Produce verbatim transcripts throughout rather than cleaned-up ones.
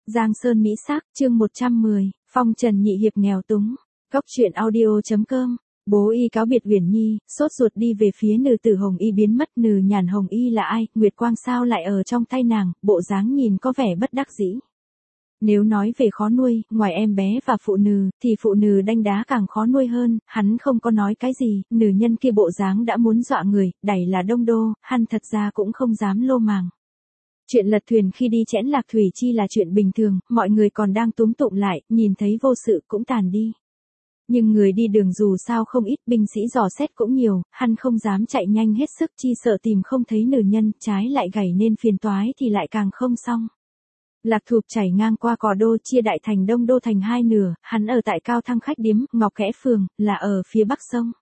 Giang Sơn Mỹ Sắc, chương một trăm mười, phong trần nhị hiệp nghèo túng. Góc truyện audio chấm com. Bố y cáo biệt Uyển Nhi, sốt ruột đi về phía Nừ Tử Hồng Y biến mất. Nừ Nhàn Hồng Y là ai, Nguyệt Quang sao lại ở trong tay nàng, bộ dáng nhìn có vẻ bất đắc dĩ. Nếu nói về khó nuôi, ngoài em bé và phụ Nừ, thì phụ Nừ đanh đá càng khó nuôi hơn. Hắn không có nói cái gì, Nừ nhân kia bộ dáng đã muốn dọa người, đẩy là Đông Đô, hắn thật ra cũng không dám lô màng. Chuyện lật thuyền khi đi chẽn lạc thủy chi là chuyện bình thường, mọi người còn đang túm tụm lại, nhìn thấy vô sự cũng tàn đi. Nhưng người đi đường dù sao không ít, binh sĩ dò xét cũng nhiều, hắn không dám chạy nhanh hết sức chi sợ tìm không thấy Nừ nhân, trái lại gảy nên phiền toái thì lại càng không xong. Lạc Thụp chảy ngang qua Cò Đô, chia đại thành Đông Đô thành hai nửa, hắn ở tại Cao Thăng khách điếm, Ngọc Kẽ Phường, là ở phía bắc sông.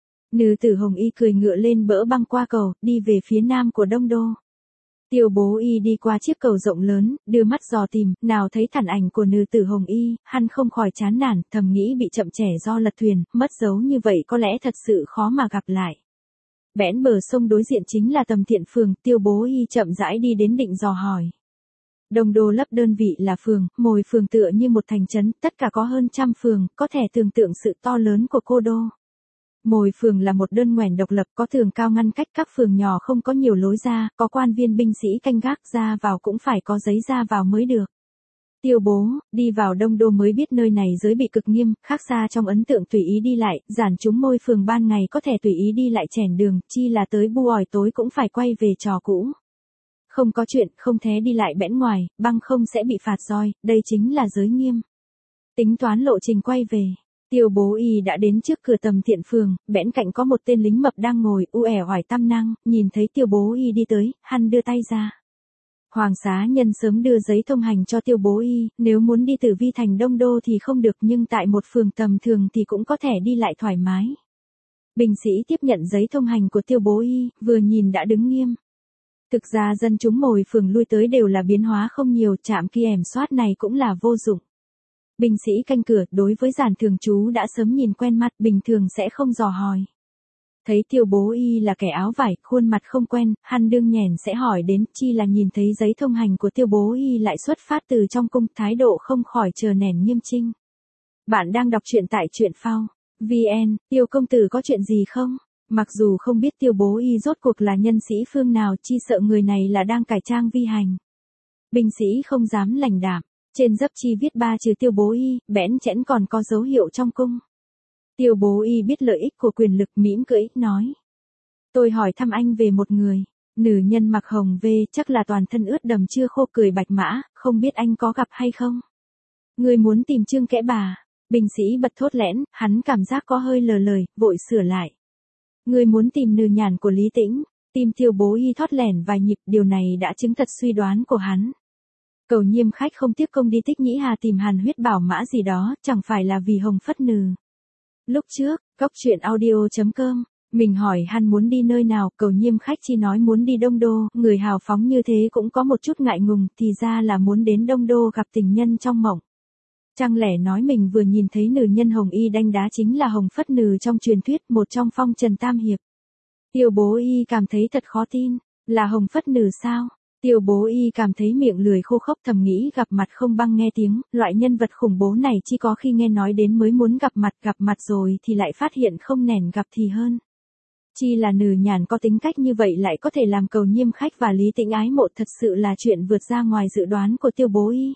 Nừ Tử Hồng Y cười ngựa lên bỡ băng qua cầu, đi về phía nam của Đông Đô. Tiêu Bố Y đi qua chiếc cầu rộng lớn, đưa mắt dò tìm, nào thấy thản ảnh của Nừ Tử Hồng Y, hắn không khỏi chán nản, thầm nghĩ bị chậm trễ do lật thuyền, mất dấu như vậy có lẽ thật sự khó mà gặp lại. Bẽn bờ sông đối diện chính là Tầm Thiện Phường, Tiêu Bố Y chậm rãi đi đến định dò hỏi. Đông Đô lấp đơn vị là phường, mỗi phường tựa như một thành trấn, tất cả có hơn trăm phường, có thể tưởng tượng sự to lớn của cô đô. Mỗi phường là một đơn ngoẻn độc lập, có tường cao ngăn cách, các phường nhỏ không có nhiều lối ra, có quan viên binh sĩ canh gác, ra vào cũng phải có giấy ra vào mới được. Tiêu Bố, đi vào Đông Đô mới biết nơi này giới bị cực nghiêm, khác xa trong ấn tượng tùy ý đi lại, giản chúng môi phường ban ngày có thể tùy ý đi lại chèn đường, chi là tới bu ỏi tối cũng phải quay về trò cũ. Không có chuyện, không thế đi lại bẽn ngoài, băng không sẽ bị phạt roi, đây chính là giới nghiêm. Tính toán lộ trình quay về. Tiêu Bố Y đã đến trước cửa Tầm Thiện Phường, bẽn cạnh có một tên lính mập đang ngồi, u ẻ oải tăm năng, nhìn thấy Tiêu Bố Y đi tới, hắn đưa tay ra. Hoàng xá nhân sớm đưa giấy thông hành cho Tiêu Bố Y, nếu muốn đi từ Vi thành Đông Đô thì không được, nhưng tại một phường tầm thường thì cũng có thể đi lại thoải mái. Binh sĩ tiếp nhận giấy thông hành của Tiêu Bố Y, vừa nhìn đã đứng nghiêm. Thực ra dân chúng mỗi phường lui tới đều là biến hóa không nhiều, trạm kiểm soát này cũng là vô dụng. Binh sĩ canh cửa đối với giản thường trú đã sớm nhìn quen mặt, bình thường sẽ không dò hỏi. Thấy Tiêu Bố Y là kẻ áo vải, khuôn mặt không quen, hắn đương nhèn sẽ hỏi đến, chi là nhìn thấy giấy thông hành của Tiêu Bố Y lại xuất phát từ trong cung, thái độ không khỏi chờ nẻn nghiêm trinh. Bạn đang đọc truyện tại truyện phao vn, Tiêu công tử có chuyện gì không? Mặc dù không biết Tiêu Bố Y rốt cuộc là nhân sĩ phương nào, chi sợ người này là đang cải trang vi hành. Binh sĩ không dám lành đạm, trên giáp chi viết ba chữ Tiêu Bố Y, bẽn chẽn còn có dấu hiệu trong cung. Tiêu Bố Y biết lợi ích của quyền lực, mỉm cười, nói. Tôi hỏi thăm anh về một người. Nừ nhân mặc hồng vê, chắc là toàn thân ướt đầm chưa khô, cười bạch mã, không biết anh có gặp hay không? Người muốn tìm Trương Kẽ Bà. Binh sĩ bật thốt lẽn, hắn cảm giác có hơi lờ lời, vội sửa lại. Người muốn tìm Nừ Nhàn của Lý Tĩnh. Tim Tiêu Bố Y thót lẻn vài nhịp, điều này đã chứng thật suy đoán của hắn. Cầu Nhiêm khách không tiếc công đi Tích Nhĩ Hà tìm Hàn Huyết Bảo Mã gì đó, chẳng phải là vì Hồng Phất Nừ. Lúc trước, góc truyện audio chấm com, mình hỏi hắn muốn đi nơi nào, Cầu Nhiêm khách chi nói muốn đi Đông Đô, người hào phóng như thế cũng có một chút ngại ngùng, thì ra là muốn đến Đông Đô gặp tình nhân trong mộng. Chẳng lẽ nói mình vừa nhìn thấy Nừ nhân Hồng Y đanh đá chính là Hồng Phất Nừ trong truyền thuyết, một trong phong trần tam hiệp. Tiêu Bố Y cảm thấy thật khó tin, là Hồng Phất Nừ sao? Tiêu Bố Y cảm thấy miệng lười khô khốc, thầm nghĩ gặp mặt không băng nghe tiếng, loại nhân vật khủng bố này chỉ có khi nghe nói đến mới muốn gặp mặt, gặp mặt rồi thì lại phát hiện không nẻn gặp thì hơn. Chi là Nừ Nhàn có tính cách như vậy lại có thể làm Cầu Nhiêm khách và Lý Tĩnh ái mộ, thật sự là chuyện vượt ra ngoài dự đoán của Tiêu Bố Y.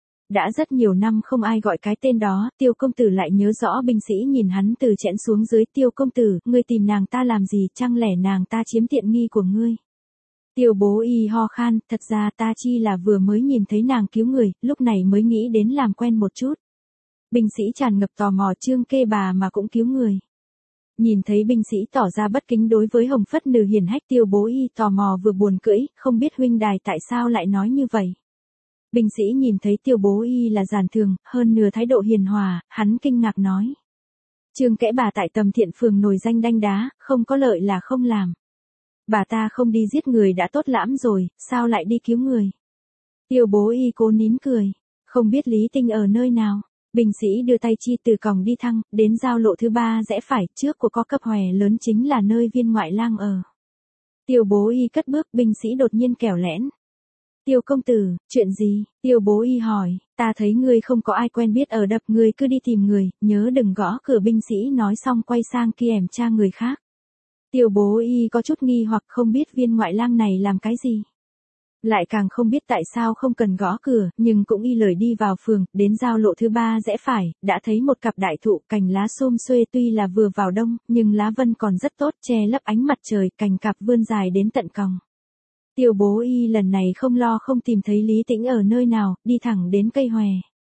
Đã rất nhiều năm không ai gọi cái tên đó, Tiêu công tử lại nhớ rõ. Binh sĩ nhìn hắn từ chẽn xuống dưới, Tiêu công tử, ngươi tìm nàng ta làm gì, chẳng lẽ nàng ta chiếm tiện nghi của ngươi? Tiêu Bố Y ho khan, thật ra ta chi là vừa mới nhìn thấy nàng cứu người, lúc này mới nghĩ đến làm quen một chút. Binh sĩ tràn ngập tò mò, Trương Kẽ Bà mà cũng cứu người. Nhìn thấy binh sĩ tỏ ra bất kính đối với Hồng Phất Nừ hiền hách, Tiêu Bố Y tò mò vừa buồn cưỡi, không biết huynh đài tại sao lại nói như vậy. Binh sĩ nhìn thấy Tiêu Bố Y là giản thường, hơn nửa thái độ hiền hòa, hắn kinh ngạc nói. Trương Kẽ Bà tại Tầm Thiện Phường nổi danh đanh đá, không có lợi là không làm. Bà ta không đi giết người đã tốt lắm rồi, sao lại đi cứu người? Tiêu Bố Y cố nín cười, không biết Lý Tinh ở nơi nào. Binh sĩ đưa tay chi từ cổng đi thăng, đến giao lộ thứ ba rẽ phải, trước của có cấp hòe lớn chính là nơi viên ngoại lang ở. Tiêu Bố Y cất bước, binh sĩ đột nhiên kẻo lẽn. Tiêu công tử, chuyện gì? Tiêu bố y hỏi, ta thấy ngươi không có ai quen biết ở đập, ngươi cứ đi tìm người, nhớ đừng gõ cửa. Binh sĩ nói xong quay sang kiểm tra người khác. Tiêu bố y có chút nghi hoặc không biết viên ngoại lang này làm cái gì. Lại càng không biết tại sao không cần gõ cửa, nhưng cũng y lời đi vào phường, đến giao lộ thứ ba rẽ phải, đã thấy một cặp đại thụ cành lá xum xuê, tuy là vừa vào đông, nhưng lá vân còn rất tốt, che lấp ánh mặt trời, cành cặp vươn dài đến tận còng. Tiêu bố y lần này không lo không tìm thấy Lý Tĩnh ở nơi nào, đi thẳng đến cây hòe.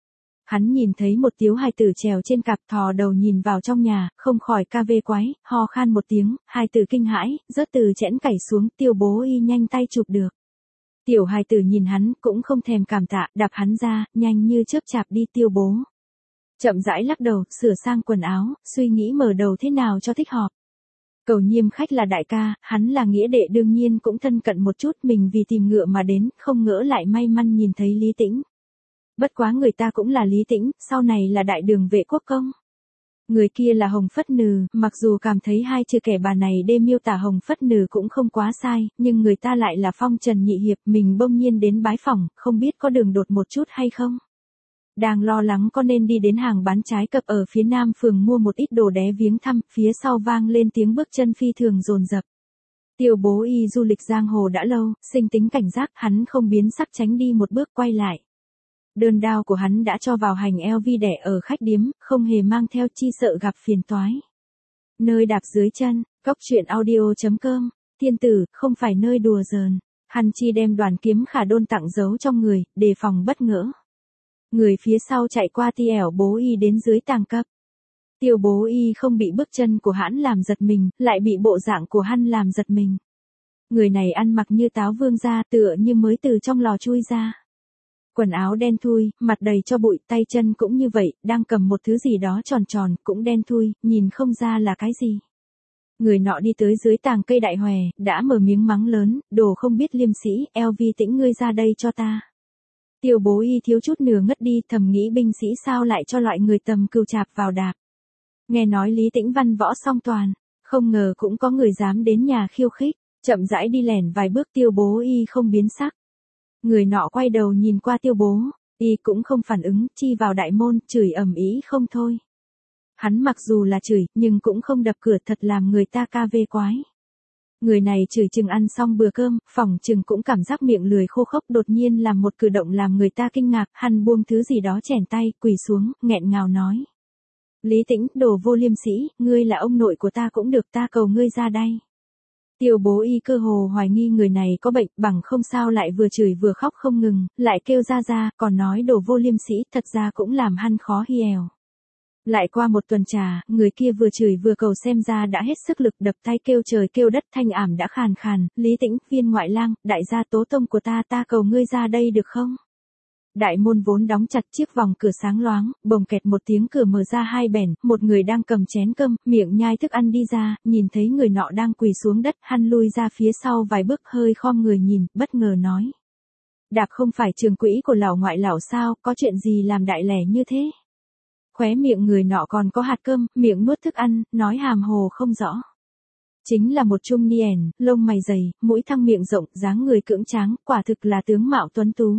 Hắn nhìn thấy một tiếu hài tử trèo trên cặp, thò đầu nhìn vào trong nhà, không khỏi ca vê quái, ho khan một tiếng, hài tử kinh hãi, rớt từ chẽn cày xuống, tiêu bố y nhanh tay chụp được. Tiểu hài tử nhìn hắn, cũng không thèm cảm tạ, đạp hắn ra, nhanh như chớp chạp đi. Tiêu bố chậm rãi lắc đầu, sửa sang quần áo, suy nghĩ mở đầu thế nào cho thích hợp. Cầu Nhiêm khách là đại ca, hắn là nghĩa đệ đương nhiên cũng thân cận một chút, mình vì tìm ngựa mà đến, không ngỡ lại may mắn nhìn thấy Lý Tĩnh. Bất quá người ta cũng là Lý Tĩnh, sau này là đại đường vệ quốc công. Người kia là Hồng Phất Nừ, mặc dù cảm thấy hai chữ kẻ bà này đê miêu tả Hồng Phất Nừ cũng không quá sai, nhưng người ta lại là Phong Trần Nhị Hiệp, mình bỗng nhiên đến bái phỏng, không biết có đường đột một chút hay không. Đang lo lắng có nên đi đến hàng bán trái cập ở phía nam phường mua một ít đồ đé viếng thăm, phía sau vang lên tiếng bước chân phi thường dồn dập. Tiêu bố y du lịch giang hồ đã lâu, sinh tính cảnh giác, hắn không biến sắc tránh đi một bước quay lại. Đơn đao của hắn đã cho vào hành eo vi đẻ ở khách điếm, không hề mang theo chi sợ gặp phiền toái. Nơi đạp dưới chân, cóc truyện audio chấm com, thiên tử, không phải nơi đùa giỡn. Hắn chi đem đoàn kiếm khả đôn tặng giấu trong người, đề phòng bất ngỡ. Người phía sau chạy qua ti ẻo bố y đến dưới tàng cấp. Tiêu bố y không bị bước chân của hắn làm giật mình, lại bị bộ dạng của hắn làm giật mình. Người này ăn mặc như táo vương gia, tựa như mới từ trong lò chui ra. Quần áo đen thui, mặt đầy cho bụi, tay chân cũng như vậy, đang cầm một thứ gì đó tròn tròn, cũng đen thui, nhìn không ra là cái gì. Người nọ đi tới dưới tàng cây đại hòe, đã mở miếng mắng lớn, đồ không biết liêm sĩ, eo vi tĩnh ngươi ra đây cho ta. Tiêu bố y thiếu chút nửa ngất đi, thầm nghĩ binh sĩ sao lại cho loại người tầm cừu chạp vào đạp. Nghe nói Lý Tĩnh văn võ song toàn, không ngờ cũng có người dám đến nhà khiêu khích, chậm rãi đi lẻn vài bước. Tiêu bố y không biến sắc. Người nọ quay đầu nhìn qua tiêu bố, y cũng không phản ứng, chi vào đại môn, chửi ầm ĩ không thôi. Hắn mặc dù là chửi, nhưng cũng không đập cửa, thật làm người ta ca vê quái. Người này chửi chừng ăn xong bữa cơm, phỏng chừng cũng cảm giác miệng lười khô khốc, đột nhiên làm một cử động làm người ta kinh ngạc, hắn buông thứ gì đó chèn tay, quỳ xuống, nghẹn ngào nói. Lý Tĩnh, đồ vô liêm sĩ, ngươi là ông nội của ta cũng được, ta cầu ngươi ra đây. Tiêu bố y cơ hồ hoài nghi người này có bệnh, bằng không sao lại vừa chửi vừa khóc không ngừng, lại kêu ra ra, còn nói đồ vô liêm sĩ, thật ra cũng làm hắn khó hièo. Lại qua một tuần trà, người kia vừa chửi vừa cầu xem ra đã hết sức lực, đập tay kêu trời kêu đất, thanh ảm đã khàn khàn. Lý Tĩnh, viên ngoại lang, đại gia tố tông của ta, ta cầu ngươi ra đây được không? Đại môn vốn đóng chặt, chiếc vòng cửa sáng loáng, bồng kẹt một tiếng cửa mở ra hai bẻn, một người đang cầm chén cơm, miệng nhai thức ăn đi ra, nhìn thấy người nọ đang quỳ xuống đất, hắn lui ra phía sau vài bước, hơi khom người nhìn, bất ngờ nói. Đạp không phải trường quỹ của lão ngoại lão sao, có chuyện gì làm đại lẻ như thế? Khóe miệng người nọ còn có hạt cơm, miệng nuốt thức ăn, nói hàm hồ không rõ. Chính là một trung niên, lông mày dày, mũi thăng miệng rộng, dáng người cưỡng tráng, quả thực là tướng mạo tuấn tú.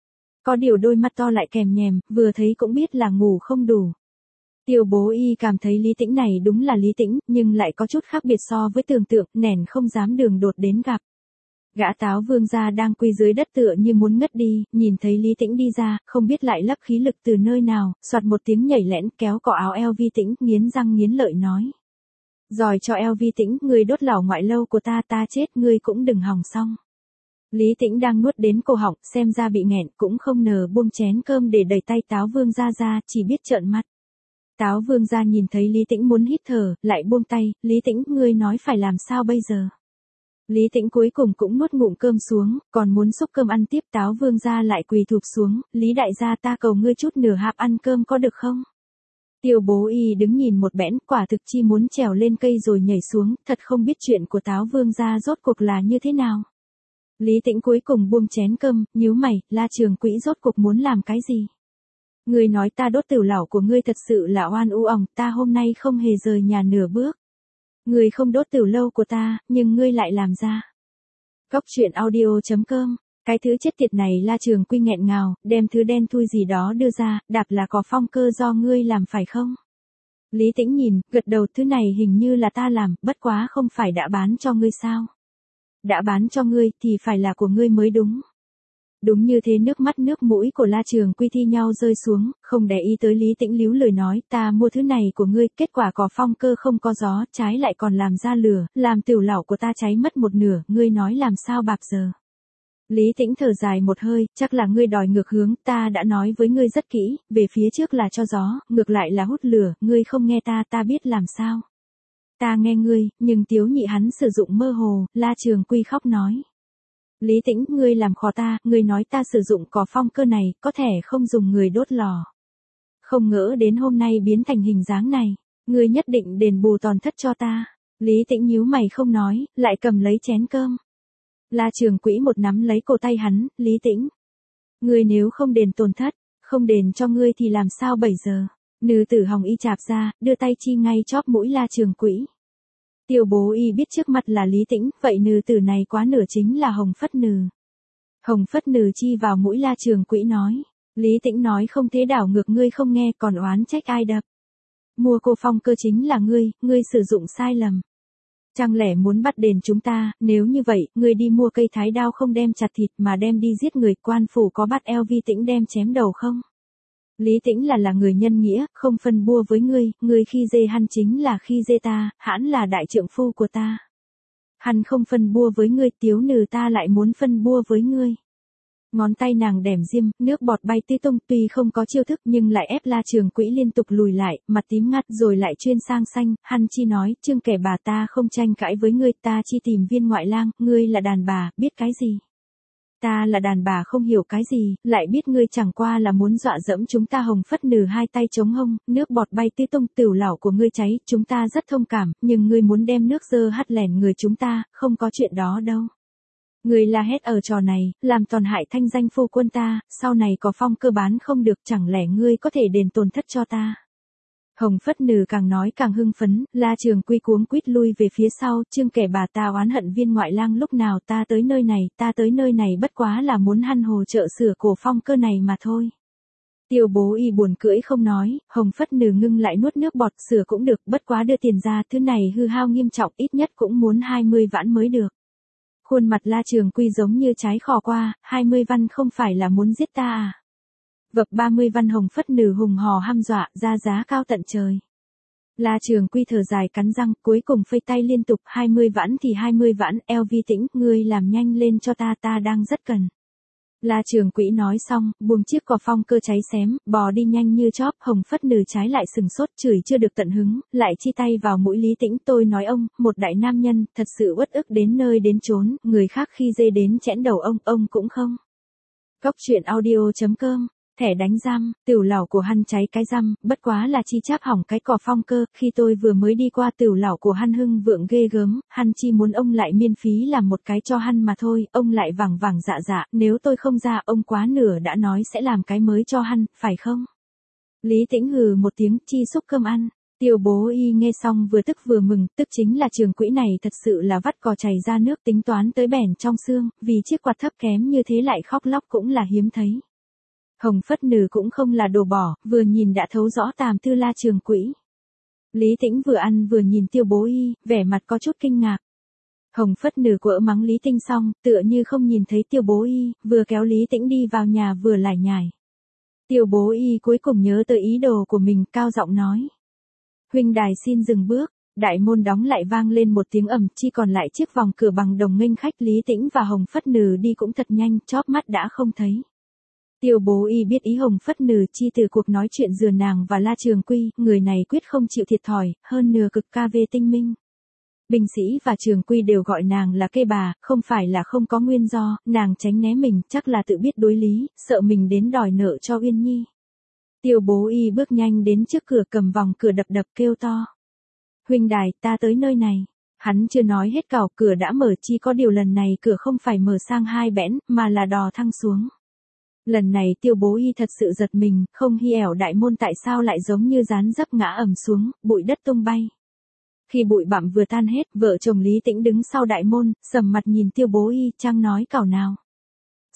Có điều đôi mắt to lại kèm nhèm, vừa thấy cũng biết là ngủ không đủ. Tiêu bố y cảm thấy Lý Tĩnh này đúng là Lý Tĩnh, nhưng lại có chút khác biệt so với tưởng tượng, nẻn không dám đường đột đến gặp. Gã táo vương gia đang quỳ dưới đất tựa như muốn ngất đi, nhìn thấy Lý Tĩnh đi ra, không biết lại lấp khí lực từ nơi nào, soạt một tiếng nhảy lẽn kéo cỏ áo eo vi tĩnh, nghiến răng nghiến lợi nói. Giỏi cho eo vi tĩnh, ngươi đốt lão ngoại lâu của ta, ta chết ngươi cũng đừng hòng xong. Lý Tĩnh đang nuốt đến cổ họng, xem ra bị nghẹn, cũng không nờ buông chén cơm để đẩy tay táo vương gia ra, chỉ biết trợn mắt. Táo vương gia nhìn thấy Lý Tĩnh muốn hít thở, lại buông tay, Lý Tĩnh, ngươi nói phải làm sao bây giờ? Lý Tĩnh cuối cùng cũng nuốt ngụm cơm xuống, còn muốn xúc cơm ăn tiếp. Táo vương gia lại quỳ thụp xuống, Lý đại gia, ta cầu ngươi chút nửa hạp ăn cơm có được không? Tiêu bố y đứng nhìn một bẽn, quả thực chi muốn trèo lên cây rồi nhảy xuống, thật không biết chuyện của táo vương gia rốt cuộc là như thế nào. Lý Tĩnh cuối cùng buông chén cơm, nhíu mày, La Trường Quỹ rốt cuộc muốn làm cái gì? Ngươi nói ta đốt tửu lẩu của ngươi thật sự là oan u ỏng, ta hôm nay không hề rời nhà nửa bước. Ngươi không đốt tửu lâu của ta, nhưng ngươi lại làm ra. Cóc truyện audio chấm com Cái thứ chết tiệt này La Trường Quy nghẹn ngào, đem thứ đen thui gì đó đưa ra, đạp là có phong cơ do ngươi làm phải không? Lý Tĩnh nhìn, gật đầu, thứ này hình như là ta làm, bất quá không phải đã bán cho ngươi sao? Đã bán cho ngươi thì phải là của ngươi mới đúng. Đúng như thế, nước mắt nước mũi của La Trường Quy thi nhau rơi xuống, không để ý tới Lý Tĩnh líu lời nói, ta mua thứ này của ngươi, kết quả có phong cơ không có gió, trái lại còn làm ra lửa, làm tiểu lẩu của ta cháy mất một nửa, ngươi nói làm sao bạp giờ. Lý Tĩnh thở dài một hơi, chắc là ngươi đòi ngược hướng, ta đã nói với ngươi rất kỹ, về phía trước là cho gió, ngược lại là hút lửa, ngươi không nghe ta, ta biết làm sao. Ta nghe ngươi, nhưng Tiếu Nhị hắn sử dụng mơ hồ, La Trường Quy khóc nói. Lý Tĩnh, ngươi làm khó ta, ngươi nói ta sử dụng cỏ phong cơ này, có thể không dùng người đốt lò. Không ngỡ đến hôm nay biến thành hình dáng này, ngươi nhất định đền bù tổn thất cho ta. Lý Tĩnh nhíu mày không nói, lại cầm lấy chén cơm. La Trường Quỹ một nắm lấy cổ tay hắn, Lý Tĩnh. Ngươi nếu không đền tổn thất, không đền cho ngươi thì làm sao bây giờ? Nữ tử Hồng Y chạp ra, đưa tay chi ngay chóp mũi La Trường Quỹ. Tiêu Bố Y biết trước mặt là Lý Tĩnh, vậy nữ tử này quá nửa chính là Hồng Phất Nừ. Hồng Phất Nừ chi vào mũi La Trường Quỹ nói. Lý Tĩnh nói không thế đảo ngược, ngươi không nghe còn oán trách ai đập. Mua cô phong cơ chính là ngươi, ngươi sử dụng sai lầm. Chẳng lẽ muốn bắt đền chúng ta, nếu như vậy, ngươi đi mua cây thái đao không đem chặt thịt mà đem đi giết người, quan phủ có bắt eo Vi Tĩnh đem chém đầu không? Lý Tĩnh là là người nhân nghĩa, không phân bua với ngươi, ngươi khi dê hắn chính là khi dê ta, hãn là đại trượng phu của ta. Hắn không phân bua với ngươi, Tiếu Nừ ta lại muốn phân bua với ngươi. Ngón tay nàng đẻm diêm, nước bọt bay tứ tung, tuy không có chiêu thức nhưng lại ép La Trường Quỹ liên tục lùi lại, mặt tím ngắt rồi lại chuyên sang xanh, hắn chi nói, Trương kẻ bà ta không tranh cãi với ngươi, ta chi tìm viên ngoại lang, ngươi là đàn bà, biết cái gì? Ta là đàn bà không hiểu cái gì, lại biết ngươi chẳng qua là muốn dọa dẫm chúng ta. Hồng Phất Nừ hai tay chống hông, nước bọt bay tứ tung, tiểu lẩu của ngươi cháy, chúng ta rất thông cảm, nhưng ngươi muốn đem nước dơ hắt lẻn người chúng ta, không có chuyện đó đâu. Ngươi la hét ở trò này, làm tổn hại thanh danh phu quân ta, sau này có phong cơ bán không được, chẳng lẽ ngươi có thể đền tổn thất cho ta. Hồng Phất Nừ càng nói càng hưng phấn, La Trường Quy cuống quýt lui về phía sau, Trương kẻ bà ta oán hận viên ngoại lang, lúc nào ta tới nơi này, ta tới nơi này bất quá là muốn hăn hồ trợ sửa cổ phong cơ này mà thôi. Tiêu Bố Y buồn cưỡi không nói, Hồng Phất Nừ ngưng lại nuốt nước bọt, sửa cũng được, bất quá đưa tiền ra, thứ này hư hao nghiêm trọng, ít nhất cũng muốn hai mươi vãn mới được. Khuôn mặt La Trường Quy giống như trái khò qua, hai mươi văn không phải là muốn giết ta à? Vập ba mươi văn. Hồng Phất Nừ hùng hò hăm dọa, ra giá cao tận trời. La Trường Quy thở dài cắn răng, cuối cùng phây tay liên tục, hai mươi vãn thì hai mươi vãn, eo Vi Tĩnh, ngươi làm nhanh lên cho ta, ta đang rất cần. La Trường Quỹ nói xong, buông chiếc cò phong cơ cháy xém, bò đi nhanh như chóp. Hồng Phất Nừ trái lại sừng sốt, chửi chưa được tận hứng, lại chi tay vào mũi Lý Tĩnh, tôi nói ông, một đại nam nhân, thật sự uất ức đến nơi đến chốn, người khác khi dê đến chẽn đầu ông, ông cũng không. Góc truyện audio chấm com. Thẻ đánh răm, tiểu lẩu của hắn cháy cái răm, bất quá là chi cháp hỏng cái cò phong cơ, khi tôi vừa mới đi qua tiểu lẩu của hắn hưng vượng ghê gớm, hắn chi muốn ông lại miễn phí làm một cái cho hắn mà thôi, ông lại vẳng vẳng dạ dạ, nếu tôi không ra, ông quá nửa đã nói sẽ làm cái mới cho hắn, phải không? Lý Tĩnh hừ một tiếng, chi xúc cơm ăn. Tiêu Bố Y nghe xong vừa tức vừa mừng, tức chính là Trường Quỹ này thật sự là vắt cò chảy ra nước, tính toán tới bẻn trong xương, vì chiếc quạt thấp kém như thế lại khóc lóc cũng là hiếm thấy. Hồng Phất Nừ cũng không là đồ bỏ, vừa nhìn đã thấu rõ tàm tư La Trường Quỹ. Lý Tĩnh vừa ăn vừa nhìn Tiêu Bố Y, vẻ mặt có chút kinh ngạc. Hồng Phất Nừ quỡ mắng Lý Tinh xong, tựa như không nhìn thấy Tiêu Bố Y, vừa kéo Lý Tĩnh đi vào nhà vừa lải nhải. Tiêu Bố Y cuối cùng nhớ tới ý đồ của mình, cao giọng nói. Huynh đài xin dừng bước, đại môn đóng lại vang lên một tiếng ầm, chi còn lại chiếc vòng cửa bằng đồng nghênh khách. Lý Tĩnh và Hồng Phất Nừ đi cũng thật nhanh, chóp mắt đã không thấy. Tiêu Bố Y biết ý Hồng Phất Nừ chi từ cuộc nói chuyện giữa nàng và La Trường Quy, người này quyết không chịu thiệt thòi, hơn nửa cực ca về tinh minh. Binh sĩ và Trường Quy đều gọi nàng là kê bà, không phải là không có nguyên do, nàng tránh né mình, chắc là tự biết đối lý, sợ mình đến đòi nợ cho Uyên Nhi. Tiêu Bố Y bước nhanh đến trước cửa, cầm vòng cửa đập đập kêu to. Huynh đài, ta tới nơi này. Hắn chưa nói hết cào, cửa đã mở, chi có điều lần này cửa không phải mở sang hai bẽn, mà là đò thăng xuống. Lần này Tiêu Bố Y thật sự giật mình, không hi ẻo đại môn tại sao lại giống như rán dấp ngã ầm xuống, bụi đất tung bay. Khi bụi bặm vừa tan hết, vợ chồng Lý Tĩnh đứng sau đại môn, sầm mặt nhìn Tiêu Bố Y, chăng nói cào nào.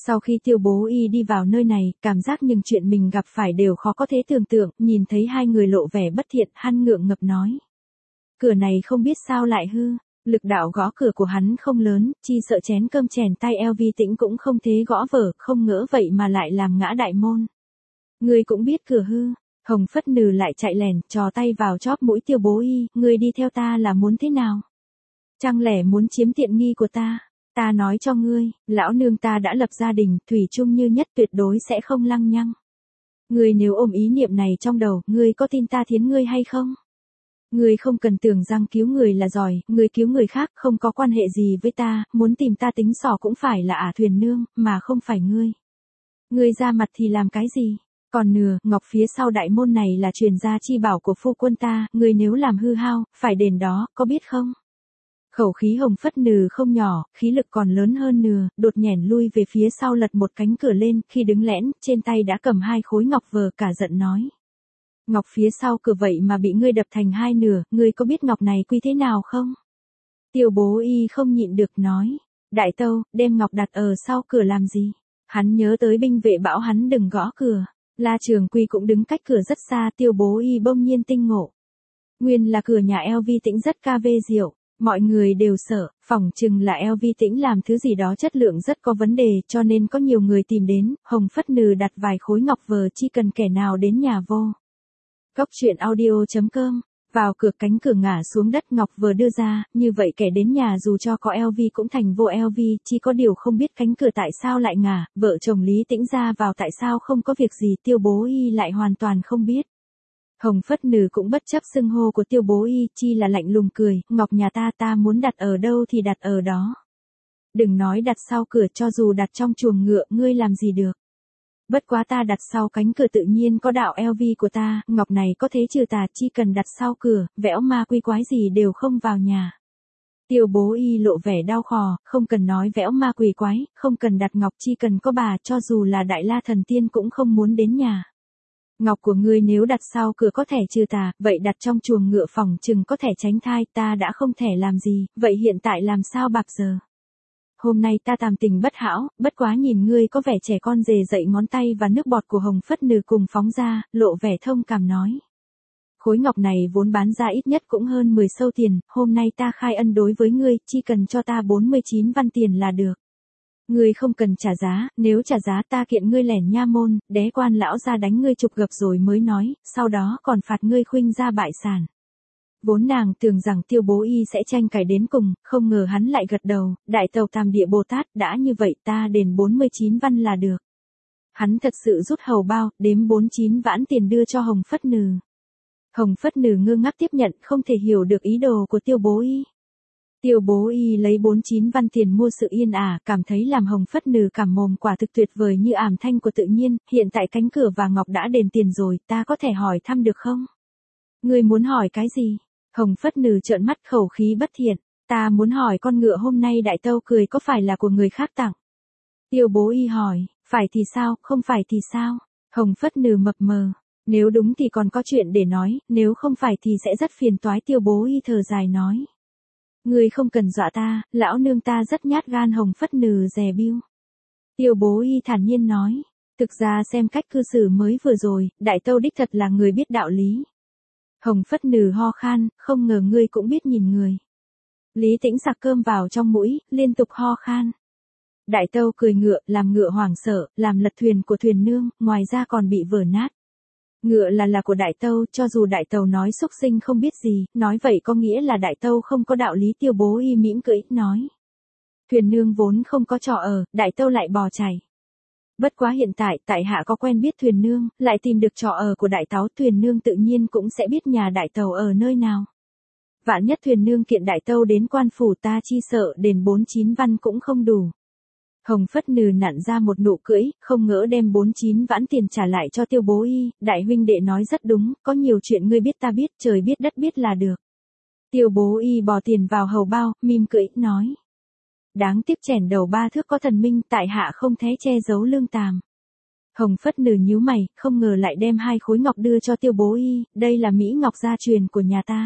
Sau khi Tiêu Bố Y đi vào nơi này, cảm giác những chuyện mình gặp phải đều khó có thể tưởng tượng, nhìn thấy hai người lộ vẻ bất thiện, hắn ngượng ngập nói. Cửa này không biết sao lại hư, lực đạo gõ cửa của hắn không lớn, chi sợ chén cơm chèn tay eo vi tĩnh cũng không thế gõ vở, không ngỡ vậy mà lại làm ngã đại môn. Ngươi cũng biết cửa hư, Hồng Phất Nừ lại chạy lèn, trò tay vào chóp mũi Tiêu Bố Y, ngươi đi theo ta là muốn thế nào? Chẳng lẽ muốn chiếm tiện nghi của ta? Ta nói cho ngươi, lão nương ta đã lập gia đình, thủy chung như nhất tuyệt đối sẽ không lăng nhăng. Ngươi nếu ôm ý niệm này trong đầu, ngươi có tin ta thiến ngươi hay không? Ngươi không cần tưởng rằng cứu người là giỏi, ngươi cứu người khác không có quan hệ gì với ta, muốn tìm ta tính sỏ cũng phải là ả thuyền nương, mà không phải ngươi. Ngươi ra mặt thì làm cái gì? Còn nửa, ngọc phía sau đại môn này là truyền gia chi bảo của phu quân ta, ngươi nếu làm hư hao, phải đền đó, có biết không? Khẩu khí Hồng Phất Nừ không nhỏ, khí lực còn lớn hơn nửa, đột nhẻn lui về phía sau lật một cánh cửa lên, khi đứng lẽn, trên tay đã cầm hai khối ngọc vờ, cả giận nói. Ngọc phía sau cửa vậy mà bị ngươi đập thành hai nửa, ngươi có biết ngọc này quy thế nào không? Tiêu Bố Y không nhịn được nói. Đại tâu, đem ngọc đặt ở sau cửa làm gì? Hắn nhớ tới binh vệ bảo hắn đừng gõ cửa. La Trường Quy cũng đứng cách cửa rất xa, Tiêu Bố Y bỗng nhiên tinh ngộ. Nguyên là cửa nhà eo vi tĩnh rất ca vê rượu. Mọi người đều sợ, phỏng chừng là eo vi tĩnh làm thứ gì đó chất lượng rất có vấn đề, cho nên có nhiều người tìm đến, Hồng Phất Nừ đặt vài khối ngọc vờ, chỉ cần kẻ nào đến nhà vô. Góc truyện audio chấm com, vào cửa, cánh cửa ngả xuống đất, ngọc vờ đưa ra, như vậy kẻ đến nhà dù cho có eo vi cũng thành vô eo vi, chỉ có điều không biết cánh cửa tại sao lại ngả, vợ chồng Lý Tĩnh ra vào tại sao không có việc gì, Tiêu Bố Y lại hoàn toàn không biết. Hồng Phất Nừ cũng bất chấp xưng hô của Tiêu Bố Y, chi là lạnh lùng cười, ngọc nhà ta ta muốn đặt ở đâu thì đặt ở đó. Đừng nói đặt sau cửa, cho dù đặt trong chuồng ngựa, ngươi làm gì được. Bất quá ta đặt sau cánh cửa tự nhiên có đạo eo vi của ta, ngọc này có thế trừ tà, chi cần đặt sau cửa, vẽo ma quy quái gì đều không vào nhà. Tiêu Bố Y lộ vẻ đau khò, không cần nói vẽo ma quỷ quái, không cần đặt ngọc, chi cần có bà, cho dù là đại la thần tiên cũng không muốn đến nhà. Ngọc của ngươi nếu đặt sau cửa có thể trừ tà, vậy đặt trong chuồng ngựa phòng chừng có thể tránh thai, ta đã không thể làm gì, vậy hiện tại làm sao bạc giờ? Hôm nay ta tàm tình bất hảo, bất quá nhìn ngươi có vẻ trẻ con dề dậy ngón tay và nước bọt của Hồng Phất Nừ cùng phóng ra, lộ vẻ thông cảm nói. Khối ngọc này vốn bán ra ít nhất cũng hơn mười sâu tiền, hôm nay ta khai ân đối với ngươi, chỉ cần cho ta bốn mươi chín văn tiền là được. Ngươi không cần trả giá, nếu trả giá ta kiện ngươi lẻn nha môn, đé quan lão ra đánh ngươi chục gập rồi mới nói, sau đó còn phạt ngươi khuynh ra bại sản. Vốn nàng tưởng rằng Tiêu Bố Y sẽ tranh cãi đến cùng, không ngờ hắn lại gật đầu, đại tàu tam địa Bồ Tát, đã như vậy ta đền bốn mươi chín văn là được. Hắn thật sự rút hầu bao, đếm bốn mươi chín vãn tiền đưa cho Hồng Phất Nừ. Hồng Phất Nừ ngơ ngác tiếp nhận, không thể hiểu được ý đồ của Tiêu Bố Y. Tiêu Bố Y lấy bốn mươi chín văn tiền mua sự yên ả, cảm thấy làm Hồng Phất Nừ cảm mồm quả thực tuyệt vời như ảm thanh của tự nhiên, hiện tại cánh cửa và ngọc đã đền tiền rồi, ta có thể hỏi thăm được không? Ngươi muốn hỏi cái gì? Hồng Phất Nừ trợn mắt khẩu khí bất thiện, ta muốn hỏi con ngựa hôm nay đại tâu cười có phải là của người khác tặng? Tiêu Bố Y hỏi, phải thì sao, không phải thì sao? Hồng Phất Nừ mập mờ, nếu đúng thì còn có chuyện để nói, nếu không phải thì sẽ rất phiền toái. Tiêu Bố Y thở dài nói. Ngươi không cần dọa ta, lão nương ta rất nhát gan. Hồng Phất Nừ dè bĩu. Tiêu Bố Y thản nhiên nói, thực ra xem cách cư xử mới vừa rồi, đại tâu đích thật là người biết đạo lý. Hồng Phất Nừ ho khan, không ngờ ngươi cũng biết nhìn người. Lý Tĩnh sặc cơm vào trong mũi, liên tục ho khan. Đại tâu cười ngựa, làm ngựa hoảng sợ, làm lật thuyền của thuyền nương, ngoài ra còn bị vỡ nát. Ngựa là là của đại tâu, cho dù đại tâu nói xúc sinh không biết gì, nói vậy có nghĩa là đại tâu không có đạo lý. Tiêu Bố Y mỉm cười, nói. Thuyền nương vốn không có trọ ở, đại tâu lại bò chạy. Bất quá hiện tại, tại hạ có quen biết thuyền nương, lại tìm được trọ ở của đại táo, thuyền nương tự nhiên cũng sẽ biết nhà đại tàu ở nơi nào. Vạn nhất thuyền nương kiện đại tâu đến quan phủ, ta chi sợ đền bốn mươi chín văn cũng không đủ. Hồng Phất Nừ nặn ra một nụ cưỡi, không ngỡ đem bốn mươi chín vãn tiền trả lại cho Tiêu Bố Y, đại huynh đệ nói rất đúng, có nhiều chuyện ngươi biết ta biết, trời biết đất biết là được. Tiêu Bố Y bò tiền vào hầu bao, mỉm cười, nói. Đáng tiếc chẻn đầu ba thước có thần minh, tại hạ không thể che giấu lương tàm. Hồng Phất Nừ nhíu mày, không ngờ lại đem hai khối ngọc đưa cho Tiêu Bố Y, đây là mỹ ngọc gia truyền của nhà ta.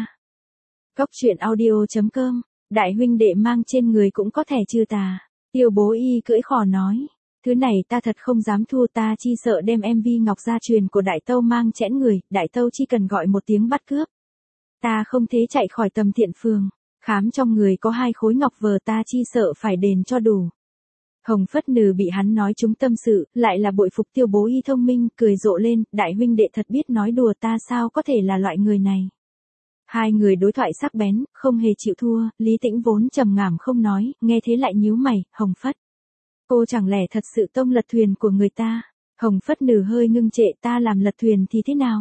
Góc truyện audio chấm com, đại huynh đệ mang trên người cũng có thể trừ tà. Tiêu Bố Y cưỡi khò nói, Thứ này ta thật không dám thua, ta chi sợ đem em vê ngọc gia truyền của Đại Tâu mang chẽn người, Đại Tâu chỉ cần gọi một tiếng bắt cướp. Ta không thế chạy khỏi tầm Thiện Phường, khám trong người có hai khối ngọc vờ, ta chi sợ phải đền cho đủ. Hồng Phất Nừ bị hắn nói trúng tâm sự, lại là bội phục Tiêu Bố Y thông minh, cười rộ lên, đại huynh đệ thật biết nói đùa, ta sao có thể là loại người này. Hai người đối thoại sắc bén, không hề chịu thua, Lý Tĩnh vốn trầm ngảm không nói, nghe thế lại nhíu mày, Hồng Phất. Cô chẳng lẽ thật sự tông lật thuyền của người ta? Hồng Phất Nừ hơi ngưng trệ, ta làm lật thuyền thì thế nào?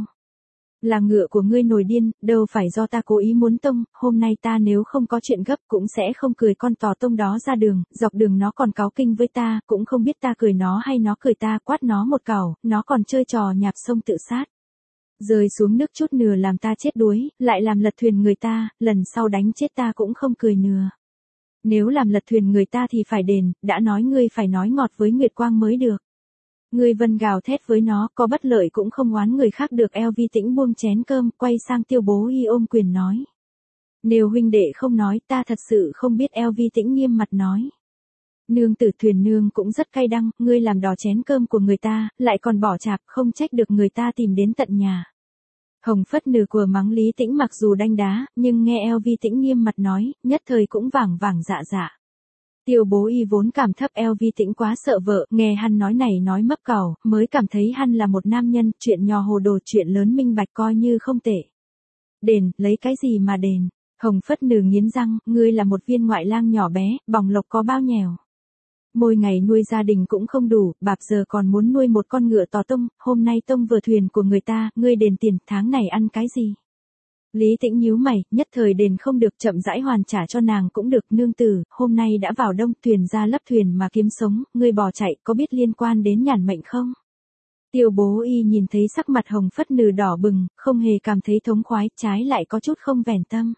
Là ngựa của ngươi nổi điên, đâu phải do ta cố ý muốn tông, hôm nay ta nếu không có chuyện gấp cũng sẽ không cười con tò tông đó ra đường, dọc đường nó còn cáu kinh với ta, cũng không biết ta cười nó hay nó cười ta, quát nó một cẩu, nó còn chơi trò nhạp sông tự sát. Rơi xuống nước chút nửa làm ta chết đuối, lại làm lật thuyền người ta, lần sau đánh chết ta cũng không cười nửa. Nếu làm lật thuyền người ta thì phải đền, đã nói ngươi phải nói ngọt với Nguyệt Quang mới được. Ngươi Vân gào thét với nó, có bất lợi cũng không oán người khác được. eo vi Tĩnh buông chén cơm, quay sang Tiêu Bố Y ôm quyền nói. Nếu huynh đệ không nói, ta thật sự không biết. eo vi Tĩnh nghiêm mặt nói. Nương tử thuyền nương cũng rất cay đắng, ngươi làm đỏ chén cơm của người ta, lại còn bỏ chạp, không trách được người ta tìm đến tận nhà. Hồng Phất Nừ của mắng Lý Tĩnh mặc dù đanh đá, nhưng nghe eo vi Tĩnh nghiêm mặt nói, nhất thời cũng vảng vảng dạ dạ. Tiêu Bố Y vốn cảm thấp eo vi Tĩnh quá sợ vợ, nghe hắn nói này nói mấp cẩu, mới cảm thấy hắn là một nam nhân, chuyện nhỏ hồ đồ chuyện lớn minh bạch coi như không tệ. Đền, lấy cái gì mà đền? Hồng Phất Nừ nghiến răng, ngươi là một viên ngoại lang nhỏ bé, bỏng lộc có bao nhèo. Mỗi ngày nuôi gia đình cũng không đủ, bạp giờ còn muốn nuôi một con ngựa tò tông, hôm nay tông vừa thuyền của người ta, ngươi đền tiền, tháng này ăn cái gì? Lý Tĩnh nhíu mày, nhất thời đền không được, chậm rãi hoàn trả cho nàng cũng được. Nương tử, hôm nay đã vào đông, thuyền ra lấp thuyền mà kiếm sống, ngươi bỏ chạy, có biết liên quan đến nhàn mệnh không? Tiêu Bố Y nhìn thấy sắc mặt Hồng Phất Nừ đỏ bừng, không hề cảm thấy thống khoái, trái lại có chút không vẻn tâm.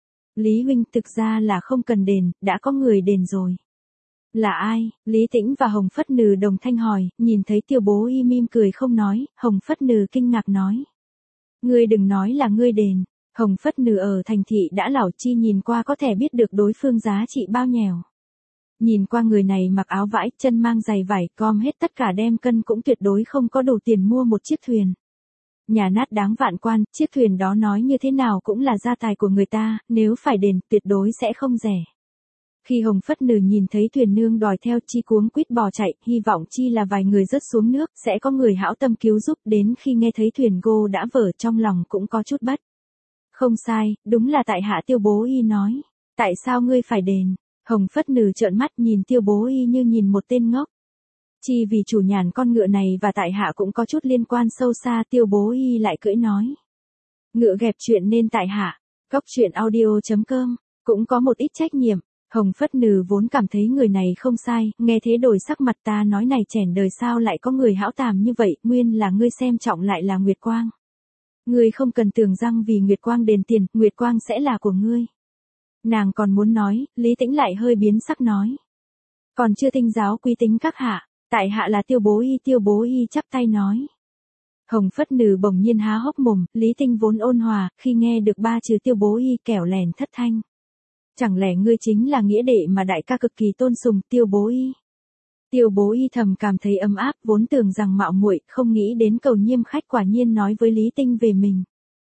Lý huynh, thực ra là không cần đền, đã có người đền rồi. Là ai? Lý Tĩnh và Hồng Phất Nừ đồng thanh hỏi, nhìn thấy Tiêu Bố Y mỉm cười không nói, Hồng Phất Nừ kinh ngạc nói. Ngươi đừng nói là ngươi đền. Hồng Phất Nừ ở thành thị đã lão chi nhìn qua có thể biết được đối phương giá trị bao nhèo. Nhìn qua người này mặc áo vải, chân mang giày vải, gom hết tất cả đem cân cũng tuyệt đối không có đủ tiền mua một chiếc thuyền. Nhà nát đáng vạn quan, chiếc thuyền đó nói như thế nào cũng là gia tài của người ta, nếu phải đền, tuyệt đối sẽ không rẻ. Khi Hồng Phất Nừ nhìn thấy thuyền nương đòi theo, chi cuống quýt bò chạy, hy vọng chi là vài người rớt xuống nước, sẽ có người hảo tâm cứu giúp. Đến khi nghe thấy thuyền gô đã vỡ, trong lòng cũng có chút bất. Không sai, đúng là tại hạ. Tiêu Bố Y nói. Tại sao ngươi phải đền? Hồng Phất Nừ trợn mắt nhìn Tiêu Bố Y như nhìn một tên ngốc. Chi vì chủ nhàn con ngựa này và tại hạ cũng có chút liên quan sâu xa. Tiêu Bố Y lại cưỡi nói. Ngựa ghẹp chuyện nên tại hạ. Góc truyện audio chấm com cũng có một ít trách nhiệm. Hồng Phất Nừ vốn cảm thấy người này không sai, nghe thế đổi sắc mặt. Ta nói này chèn đời sao lại có người hão tàm như vậy, nguyên là ngươi xem trọng lại là Nguyệt Quang. Ngươi không cần tưởng rằng vì Nguyệt Quang đền tiền, Nguyệt Quang sẽ là của ngươi. Nàng còn muốn nói, Lý Tĩnh lại hơi biến sắc nói. Còn chưa tinh giáo quý tính các hạ, tại hạ là Tiêu Bố Y. Tiêu Bố Y chắp tay nói. Hồng Phất Nừ bỗng nhiên há hốc mồm, Lý Tĩnh vốn ôn hòa, khi nghe được ba chữ Tiêu Bố Y kẻo lèn thất thanh. Chẳng lẽ ngươi chính là nghĩa đệ mà đại ca cực kỳ tôn sùng, Tiêu Bố Y? Tiêu Bố Y thầm cảm thấy ấm áp, vốn tưởng rằng mạo muội, không nghĩ đến Cầu Nhiêm khách quả nhiên nói với Lý Tinh về mình.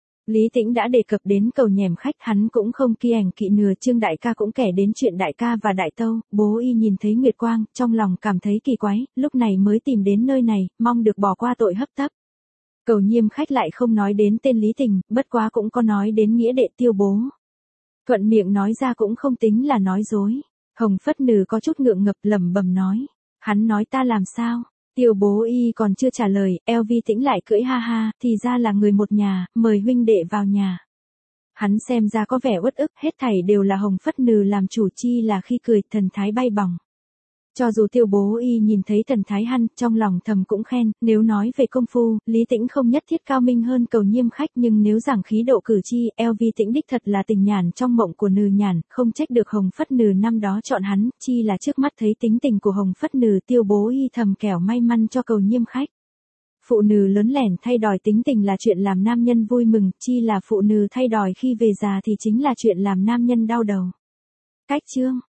Lý Tĩnh đã đề cập đến Cầu Nhèm khách, hắn cũng không kỳ ảnh kỵ nửa. Trương đại ca cũng kể đến chuyện đại ca và đại tâu. Bố Y nhìn thấy Nguyệt Quang, trong lòng cảm thấy kỳ quái, lúc này mới tìm đến nơi này, mong được bỏ qua tội hấp tấp. Cầu Nhiêm khách lại không nói đến tên Lý Tình, bất quá cũng có nói đến nghĩa đệ Tiêu Bố. Thuận miệng nói ra cũng không tính là nói dối. Hồng Phất Nừ có chút ngượng ngập lẩm bẩm nói. Hắn nói ta làm sao? Tiêu Bố Y còn chưa trả lời, eo vi Tĩnh lại cưỡi ha ha, thì ra là người một nhà, mời huynh đệ vào nhà. Hắn xem ra có vẻ uất ức, hết thảy đều là Hồng Phất Nừ làm chủ, chi là khi cười, thần thái bay bổng. Cho dù Tiêu Bố Y nhìn thấy thần thái hắn, trong lòng thầm cũng khen, nếu nói về công phu, Lý Tĩnh không nhất thiết cao minh hơn Cầu Nhiêm khách, nhưng nếu giảng khí độ cử chi, eo vi Tĩnh đích thật là tình nhàn trong mộng của Nừ nhàn, không trách được Hồng Phất Nừ năm đó chọn hắn, chi là trước mắt thấy tính tình của Hồng Phất Nừ. Tiêu Bố Y thầm kẻo may mắn cho Cầu Nhiêm khách. Phụ nữ lớn lẻn thay đổi tính tình là chuyện làm nam nhân vui mừng, chi là phụ nữ thay đổi khi về già thì chính là chuyện làm nam nhân đau đầu. Cách chương